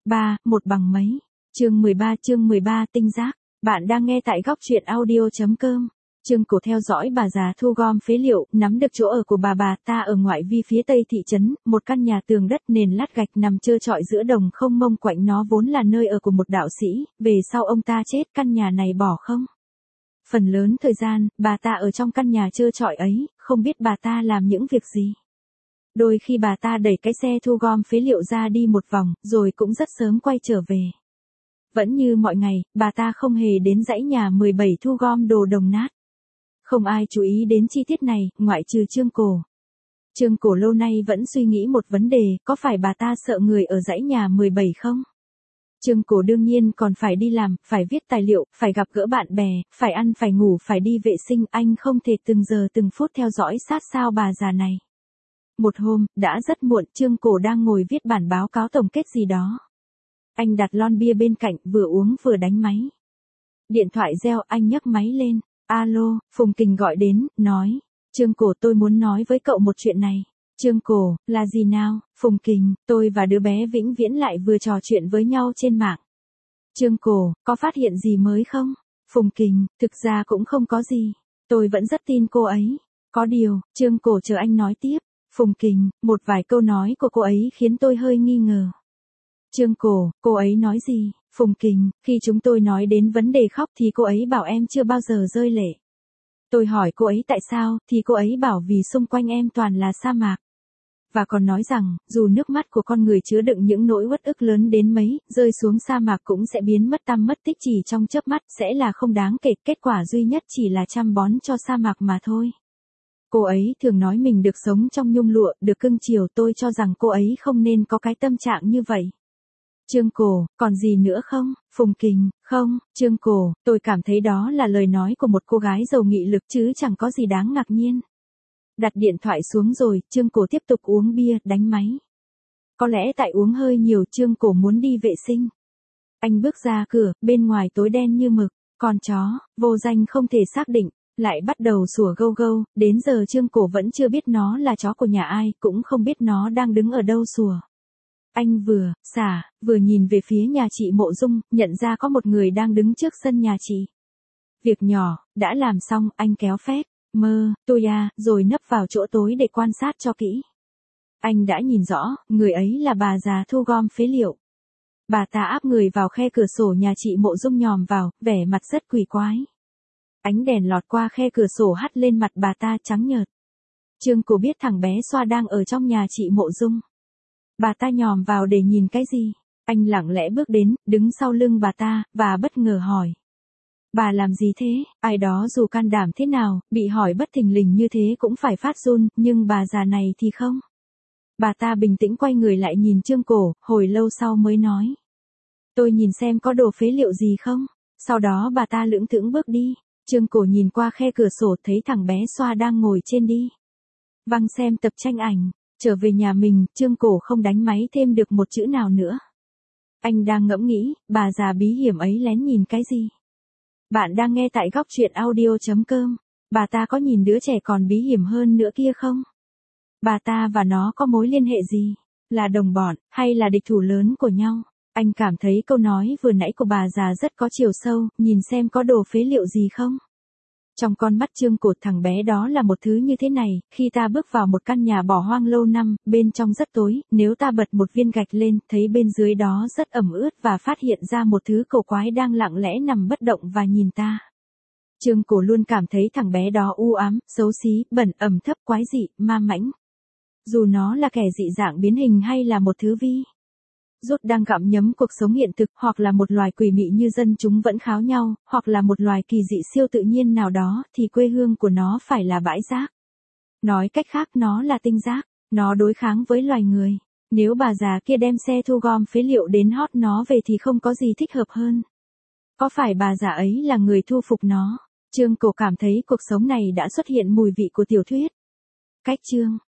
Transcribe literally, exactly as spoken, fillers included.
ba, một bằng mấy. Chương mười ba, chương mười ba tinh giác. Bạn đang nghe tại góc truyện audio chấm com. Trương Cổ theo dõi bà già thu gom phế liệu, nắm được chỗ ở của bà bà ta ở ngoại vi phía tây thị trấn, một căn nhà tường đất nền lát gạch nằm trơ trọi giữa đồng không mông quạnh, nó vốn là nơi ở của một đạo sĩ, về sau ông ta chết căn nhà này bỏ không. Phần lớn thời gian, bà ta ở trong căn nhà trơ trọi ấy, không biết bà ta làm những việc gì. Đôi khi bà ta đẩy cái xe thu gom phế liệu ra đi một vòng, rồi cũng rất sớm quay trở về. Vẫn như mọi ngày, bà ta không hề đến dãy nhà mười bảy thu gom đồ đồng nát. Không ai chú ý đến chi tiết này, ngoại trừ Trương Cổ. Trương Cổ lâu nay vẫn suy nghĩ một vấn đề, có phải bà ta sợ người ở dãy nhà mười bảy không? Trương Cổ đương nhiên còn phải đi làm, phải viết tài liệu, phải gặp gỡ bạn bè, phải ăn phải ngủ, phải đi vệ sinh, anh không thể từng giờ từng phút theo dõi sát sao bà già này. Một hôm, đã rất muộn, Trương Cổ đang ngồi viết bản báo cáo tổng kết gì đó. Anh đặt lon bia bên cạnh, vừa uống vừa đánh máy. Điện thoại reo, anh nhấc máy lên. Alo, Phùng Kình gọi đến, nói. Trương Cổ, tôi muốn nói với cậu một chuyện này. Trương Cổ, là gì nào? Phùng Kình, tôi và đứa bé vĩnh viễn lại vừa trò chuyện với nhau trên mạng. Trương Cổ, có phát hiện gì mới không? Phùng Kình, thực ra cũng không có gì. Tôi vẫn rất tin cô ấy. Có điều, Trương Cổ chờ anh nói tiếp. Phùng Kình, một vài câu nói của cô ấy khiến tôi hơi nghi ngờ. Trương Cổ, cô ấy nói gì? Phùng Kình, khi chúng tôi nói đến vấn đề khóc thì cô ấy bảo em chưa bao giờ rơi lệ. Tôi hỏi cô ấy tại sao, thì cô ấy bảo vì xung quanh em toàn là sa mạc. Và còn nói rằng, dù nước mắt của con người chứa đựng những nỗi uất ức lớn đến mấy, rơi xuống sa mạc cũng sẽ biến mất tăm mất tích chỉ trong chớp mắt, sẽ là không đáng kể, kết quả duy nhất chỉ là chăm bón cho sa mạc mà thôi. Cô ấy thường nói mình được sống trong nhung lụa, được cưng chiều, tôi cho rằng cô ấy không nên có cái tâm trạng như vậy. Trương Cổ, còn gì nữa không? Phùng Kình, không, Trương Cổ, tôi cảm thấy đó là lời nói của một cô gái giàu nghị lực chứ chẳng có gì đáng ngạc nhiên. Đặt điện thoại xuống rồi, Trương Cổ tiếp tục uống bia, đánh máy. Có lẽ tại uống hơi nhiều, Trương Cổ muốn đi vệ sinh. Anh bước ra cửa, bên ngoài tối đen như mực, con chó, vô danh không thể xác định, lại bắt đầu sủa gâu gâu, đến giờ Trương Cổ vẫn chưa biết nó là chó của nhà ai, cũng không biết nó đang đứng ở đâu sủa. Anh vừa, xả, vừa nhìn về phía nhà chị Mộ Dung, nhận ra có một người đang đứng trước sân nhà chị. Việc nhỏ, đã làm xong, anh kéo phép, mơ, tôi à, rồi nấp vào chỗ tối để quan sát cho kỹ. Anh đã nhìn rõ, người ấy là bà già thu gom phế liệu. Bà ta áp người vào khe cửa sổ nhà chị Mộ Dung nhòm vào, vẻ mặt rất quỷ quái. Ánh đèn lọt qua khe cửa sổ hắt lên mặt bà ta trắng nhợt. Trương Cổ biết thằng bé Xoa đang ở trong nhà chị Mộ Dung. Bà ta nhòm vào để nhìn cái gì? Anh lặng lẽ bước đến, đứng sau lưng bà ta, và bất ngờ hỏi. Bà làm gì thế? Ai đó dù can đảm thế nào, bị hỏi bất thình lình như thế cũng phải phát run, nhưng bà già này thì không. Bà ta bình tĩnh quay người lại nhìn Trương Cổ, hồi lâu sau mới nói. Tôi nhìn xem có đồ phế liệu gì không? Sau đó bà ta lững thững bước đi. Trương Cổ nhìn qua khe cửa sổ thấy thằng bé Xoa đang ngồi trên đi. Văng xem tập tranh ảnh. Trở về nhà mình, Trương Cổ không đánh máy thêm được một chữ nào nữa. Anh đang ngẫm nghĩ, bà già bí hiểm ấy lén nhìn cái gì? Bạn đang nghe tại góc truyện audio chấm com. Bà ta có nhìn đứa trẻ còn bí hiểm hơn nữa kia không? Bà ta và nó có mối liên hệ gì? Là đồng bọn, hay là địch thủ lớn của nhau? Anh cảm thấy câu nói vừa nãy của bà già rất có chiều sâu, nhìn xem có đồ phế liệu gì không? Trong con mắt Trương Cổ, thằng bé đó là một thứ như thế này, khi ta bước vào một căn nhà bỏ hoang lâu năm, bên trong rất tối, nếu ta bật một viên gạch lên, thấy bên dưới đó rất ẩm ướt và phát hiện ra một thứ cổ quái đang lặng lẽ nằm bất động và nhìn ta. Trương Cổ luôn cảm thấy thằng bé đó u ám, xấu xí, bẩn, ẩm thấp, quái dị, ma mãnh. Dù nó là kẻ dị dạng biến hình hay là một thứ vi rút đang gặm nhấm cuộc sống hiện thực, hoặc là một loài quỷ mị như dân chúng vẫn kháo nhau, hoặc là một loài kỳ dị siêu tự nhiên nào đó, thì quê hương của nó phải là bãi rác. Nói cách khác, nó là tinh giác, nó đối kháng với loài người. Nếu bà già kia đem xe thu gom phế liệu đến hót nó về thì không có gì thích hợp hơn. Có phải bà già ấy là người thu phục nó? Trương Cổ cảm thấy cuộc sống này đã xuất hiện mùi vị của tiểu thuyết. Cách chương